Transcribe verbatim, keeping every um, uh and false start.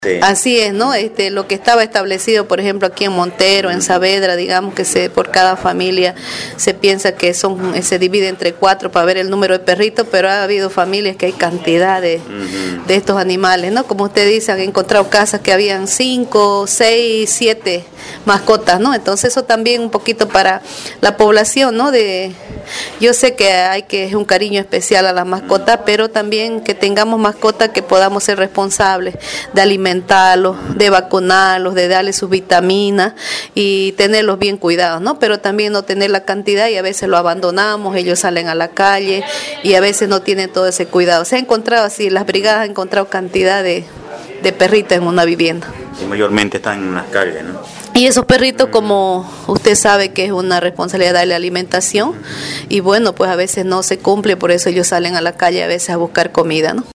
Sí. Así es, ¿no? Este, lo que estaba establecido, por ejemplo, aquí en Montero, en Saavedra, digamos que se por cada familia se piensa que son se divide entre cuatro para ver el número de perritos, pero ha habido familias que hay cantidad de, uh-huh. de estos animales, ¿no? Como usted dice, han encontrado casas que habían cinco, seis, siete mascotas, ¿no? Entonces eso también un poquito para la población, ¿no? De yo sé que hay que es un cariño especial a las mascotas, pero también que tengamos mascotas que podamos ser responsables de alimentarlos, de vacunarlos, de darles sus vitaminas y tenerlos bien cuidados, ¿no? Pero también no tener la cantidad y a veces lo abandonamos, ellos salen a la calle y a veces no tienen todo ese cuidado. Se ha encontrado así, las brigadas han encontrado cantidad de, de perritos en una vivienda. Y mayormente están en las calles, ¿no? Y esos perritos, como usted sabe que es una responsabilidad darle alimentación, y bueno, pues a veces no se cumple, por eso ellos salen a la calle a veces a buscar comida, ¿no?